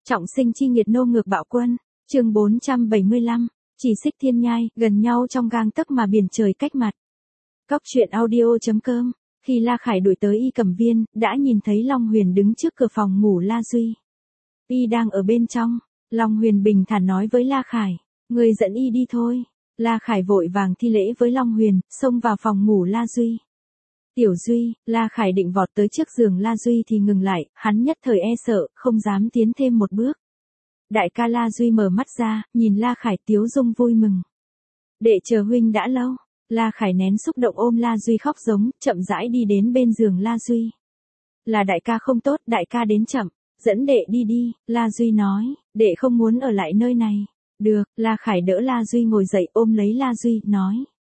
Trọng sinh chi nghiệt nô ngược bạo quân, chương 475, chỉ xích thiên nhai, gần nhau trong gang tấc mà biển trời cách mặt. Cóc truyện audio.com, khi La Khải đuổi tới Y Cẩm Viên, đã nhìn thấy Long Huyền đứng trước cửa phòng ngủ La Duy. Y đang ở bên trong, Long Huyền bình thản nói với La Khải, người dẫn Y đi thôi. La Khải vội vàng thi lễ với Long Huyền, xông vào phòng ngủ La Duy. Tiểu Duy, La Khải định vọt tới trước giường La Duy thì ngừng lại, hắn nhất thời e sợ, không dám tiến thêm một bước. Đại ca La Duy mở mắt ra, nhìn La Khải tiếu dung vui mừng. Đệ chờ huynh đã lâu. La Khải nén xúc động ôm La Duy khóc giống, chậm rãi đi đến bên giường La Duy. Là đại ca không tốt, đại ca đến chậm, dẫn đệ đi đi, La Duy nói, đệ không muốn ở lại nơi này. Được, La Khải đỡ La Duy ngồi dậy ôm lấy La Duy, nói.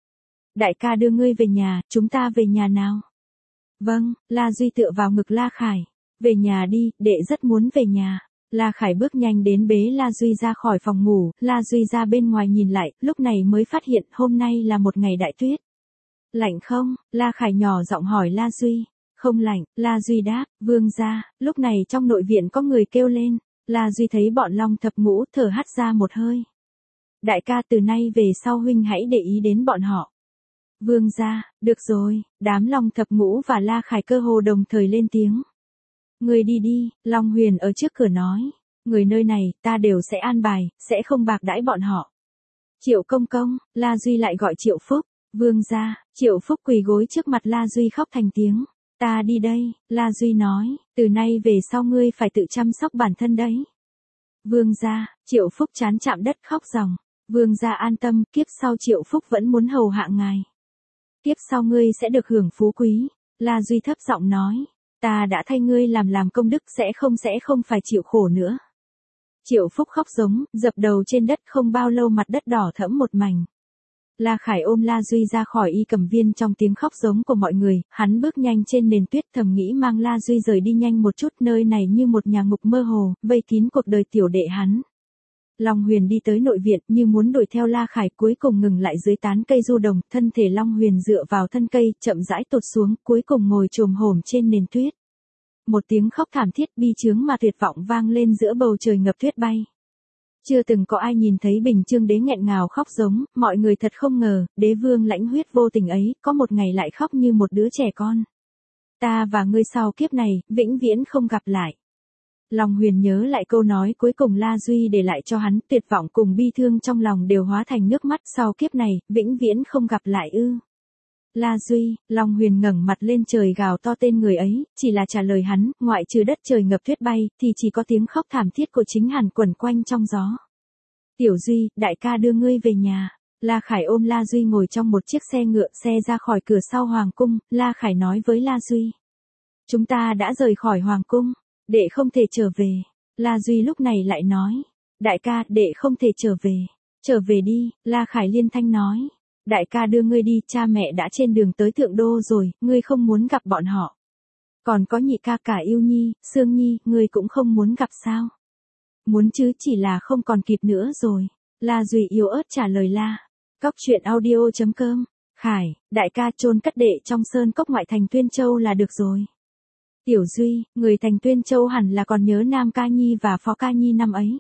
Đại ca đưa ngươi về nhà, chúng ta về nhà nào? Vâng, La Duy tựa vào ngực La Khải. Về nhà đi, đệ rất muốn về nhà. La Khải bước nhanh đến bế La Duy ra khỏi phòng ngủ, La Duy ra bên ngoài nhìn lại, lúc này mới phát hiện hôm nay là một ngày đại tuyết. Lạnh không? La Khải nhỏ giọng hỏi La Duy. Không lạnh, La Duy đáp, vương gia. Lúc này trong nội viện có người kêu lên. La Duy thấy bọn Long Thập Ngũ thở hắt ra một hơi. Đại ca từ nay về sau huynh hãy để ý đến bọn họ. Vương gia, được rồi, đám Long Thập Ngũ và La Khải cơ hồ đồng thời lên tiếng. Người đi đi, Long Huyền ở trước cửa nói. Người nơi này, ta đều sẽ an bài, sẽ không bạc đãi bọn họ. Triệu công công, La Duy lại gọi Triệu Phúc. Vương gia, Triệu Phúc quỳ gối trước mặt La Duy khóc thành tiếng. Ta đi đây, La Duy nói, từ nay về sau ngươi phải tự chăm sóc bản thân đấy. Vương gia, Triệu Phúc chán chạm đất khóc ròng. Vương gia an tâm, kiếp sau Triệu Phúc vẫn muốn hầu hạ ngài. Kiếp sau ngươi sẽ được hưởng phú quý. La Duy thấp giọng nói. Ta đã thay ngươi làm công đức sẽ không phải chịu khổ nữa. Triệu Phúc khóc giống, dập đầu trên đất không bao lâu mặt đất đỏ thẫm một mảnh. La Khải ôm La Duy ra khỏi Y Cẩm Viên trong tiếng khóc giống của mọi người, hắn bước nhanh trên nền tuyết thầm nghĩ mang La Duy rời đi nhanh một chút, nơi này như một nhà ngục mơ hồ, vây kín cuộc đời tiểu đệ hắn. Long Huyền đi tới nội viện như muốn đuổi theo La Khải, cuối cùng ngừng lại dưới tán cây du đồng, thân thể Long Huyền dựa vào thân cây, chậm rãi tụt xuống, cuối cùng ngồi chồm hổm trên nền tuyết. Một tiếng khóc thảm thiết bi trướng mà tuyệt vọng vang lên giữa bầu trời ngập tuyết bay. Chưa từng có ai nhìn thấy Bình Chương Đế nghẹn ngào khóc giống, mọi người thật không ngờ, đế vương lãnh huyết vô tình ấy, có một ngày lại khóc như một đứa trẻ con. Ta và ngươi sau kiếp này, vĩnh viễn không gặp lại. Long Huyền nhớ lại câu nói cuối cùng La Duy để lại cho hắn, tuyệt vọng cùng bi thương trong lòng đều hóa thành nước mắt, sau kiếp này, vĩnh viễn không gặp lại ư. La Duy, Long Huyền ngẩng mặt lên trời gào to tên người ấy, chỉ là trả lời hắn, ngoại trừ đất trời ngập tuyết bay, thì chỉ có tiếng khóc thảm thiết của chính hắn quẩn quanh trong gió. Tiểu Duy, đại ca đưa ngươi về nhà. La Khải ôm La Duy ngồi trong một chiếc xe ngựa, xe ra khỏi cửa sau Hoàng cung, La Khải nói với La Duy. Chúng ta đã rời khỏi Hoàng cung, đệ không thể trở về. La Duy lúc này lại nói. Đại ca, đệ không thể trở về. Trở về đi, La Khải liên thanh nói. Đại ca đưa ngươi đi, cha mẹ đã trên đường tới Thượng Đô rồi, ngươi không muốn gặp bọn họ. Còn có nhị ca cả Yêu Nhi, Sương Nhi, ngươi cũng không muốn gặp sao? Muốn chứ, chỉ là không còn kịp nữa rồi. La Duy yếu ớt trả lời La. Cóc truyện audio.com, Khải, đại ca chôn cất đệ trong sơn cốc ngoại thành Tuyên Châu là được rồi. Tiểu Duy, người thành Tuyên Châu hẳn là còn nhớ Nam Ca Nhi và Phó Ca Nhi năm ấy.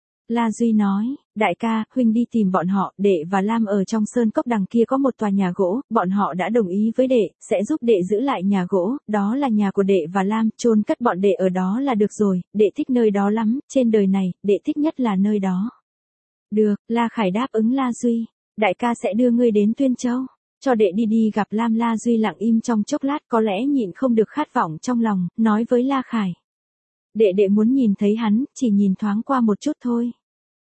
La Duy nói, đại ca, huynh đi tìm bọn họ, đệ và Lam ở trong sơn cốc đằng kia có một tòa nhà gỗ, bọn họ đã đồng ý với đệ, sẽ giúp đệ giữ lại nhà gỗ, đó là nhà của đệ và Lam, chôn cất bọn đệ ở đó là được rồi, đệ thích nơi đó lắm, trên đời này, đệ thích nhất là nơi đó. Được, La Khải đáp ứng La Duy, đại ca sẽ đưa ngươi đến Tuyên Châu, cho đệ đi gặp Lam. La Duy lặng im trong chốc lát, có lẽ nhịn không được khát vọng trong lòng, nói với La Khải. Đệ muốn nhìn thấy hắn, chỉ nhìn thoáng qua một chút thôi.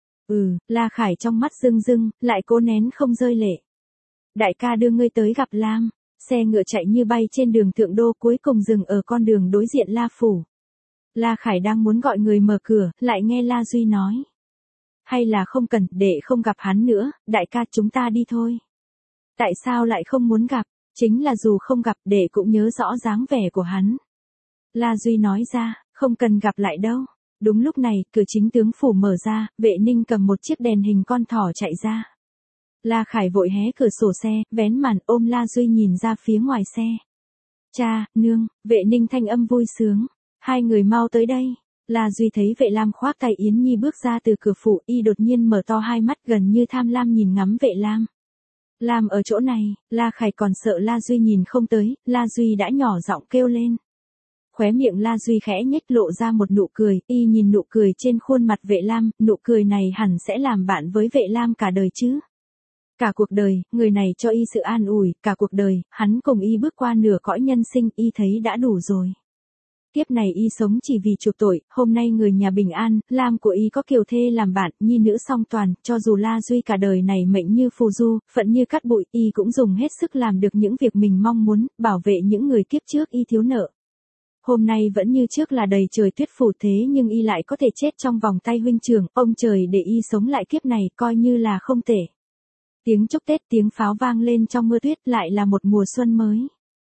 La Khải trong mắt rưng rưng, lại cố nén không rơi lệ. Đại ca đưa ngươi tới gặp Lam. Xe ngựa chạy như bay trên đường Thượng Đô, cuối cùng dừng ở con đường đối diện La Phủ. La Khải đang muốn gọi người mở cửa, lại nghe La Duy nói. Hay là không cần, đệ không gặp hắn nữa, đại ca chúng ta đi thôi. Tại sao lại không muốn gặp? Chính là dù không gặp, đệ cũng nhớ rõ dáng vẻ của hắn. La Duy nói ra, không cần gặp lại đâu. Đúng lúc này, cửa chính tướng phủ mở ra, Vệ Ninh cầm một chiếc đèn hình con thỏ chạy ra. La Khải vội hé cửa sổ xe, vén màn ôm La Duy nhìn ra phía ngoài xe. Cha, nương, Vệ Ninh thanh âm vui sướng. Hai người mau tới đây. La Duy thấy Vệ Lam khoác tay Yến Nhi bước ra từ cửa phủ, y đột nhiên mở to hai mắt gần như tham lam nhìn ngắm Vệ Lam. Lam ở chỗ này, La Khải còn sợ La Duy nhìn không tới, La Duy đã nhỏ giọng kêu lên. Khóe miệng La Duy khẽ nhếch lộ ra một nụ cười, y nhìn nụ cười trên khuôn mặt Vệ Lam, nụ cười này hẳn sẽ làm bạn với Vệ Lam cả đời chứ. Cả cuộc đời, người này cho y sự an ủi, cả cuộc đời, hắn cùng y bước qua nửa cõi nhân sinh, y thấy đã đủ rồi. Kiếp này y sống chỉ vì chuộc tội, hôm nay người nhà bình an, Lam của y có kiều thê làm bạn, nhi nữ song toàn, cho dù La Duy cả đời này mệnh như phù du, phận như cát bụi, y cũng dùng hết sức làm được những việc mình mong muốn, bảo vệ những người kiếp trước y thiếu nợ. Hôm nay vẫn như trước là đầy trời tuyết phủ thế nhưng y lại có thể chết trong vòng tay huynh trưởng, ông trời để y sống lại kiếp này coi như là không tệ. Tiếng chúc Tết, tiếng pháo vang lên trong mưa tuyết, lại là một mùa xuân mới.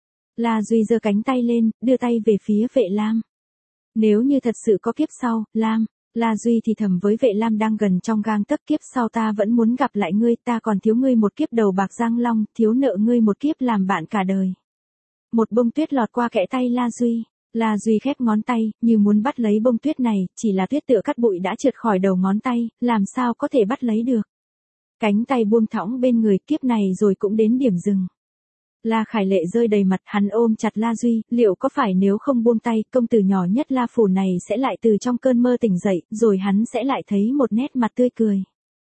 La Duy giơ cánh tay lên, đưa tay về phía Vệ Lam. Nếu như thật sự có kiếp sau, Lam, La Duy thì thầm với Vệ Lam đang gần trong gang tấc, kiếp sau ta vẫn muốn gặp lại ngươi, ta còn thiếu ngươi một kiếp đầu bạc răng long, thiếu nợ ngươi một kiếp làm bạn cả đời. Một bông tuyết lọt qua kẽ tay La Duy. La Duy khép ngón tay, như muốn bắt lấy bông tuyết này, chỉ là tuyết tựa cát bụi đã trượt khỏi đầu ngón tay, làm sao có thể bắt lấy được. Cánh tay buông thõng bên người, kiếp này rồi cũng đến điểm dừng. La Khải lệ rơi đầy mặt, hắn ôm chặt La Duy, liệu có phải nếu không buông tay, công tử nhỏ nhất La Phủ này sẽ lại từ trong cơn mơ tỉnh dậy, rồi hắn sẽ lại thấy một nét mặt tươi cười.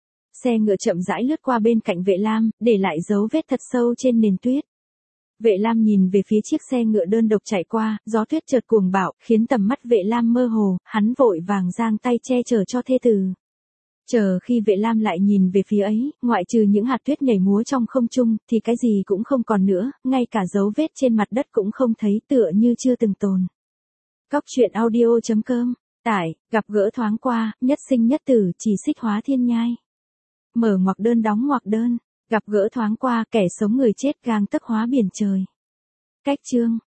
Xe ngựa chậm rãi lướt qua bên cạnh Vệ Lam, để lại dấu vết thật sâu trên nền tuyết. Vệ Lam nhìn về phía chiếc xe ngựa đơn độc chạy qua, gió tuyết chợt cuồng bạo, khiến tầm mắt Vệ Lam mơ hồ, hắn vội vàng giang tay che chở cho thê tử. Chờ khi Vệ Lam lại nhìn về phía ấy, ngoại trừ những hạt tuyết nhảy múa trong không trung, thì cái gì cũng không còn nữa, ngay cả dấu vết trên mặt đất cũng không thấy, tựa như chưa từng tồn. Cóc truyện audio.com, tải, gặp gỡ thoáng qua, nhất sinh nhất tử, chỉ xích hóa thiên nhai. Mở ngoặc đơn đóng ngoặc đơn, gặp gỡ thoáng qua, kẻ sống người chết gang tấc hóa biển trời. Cách chương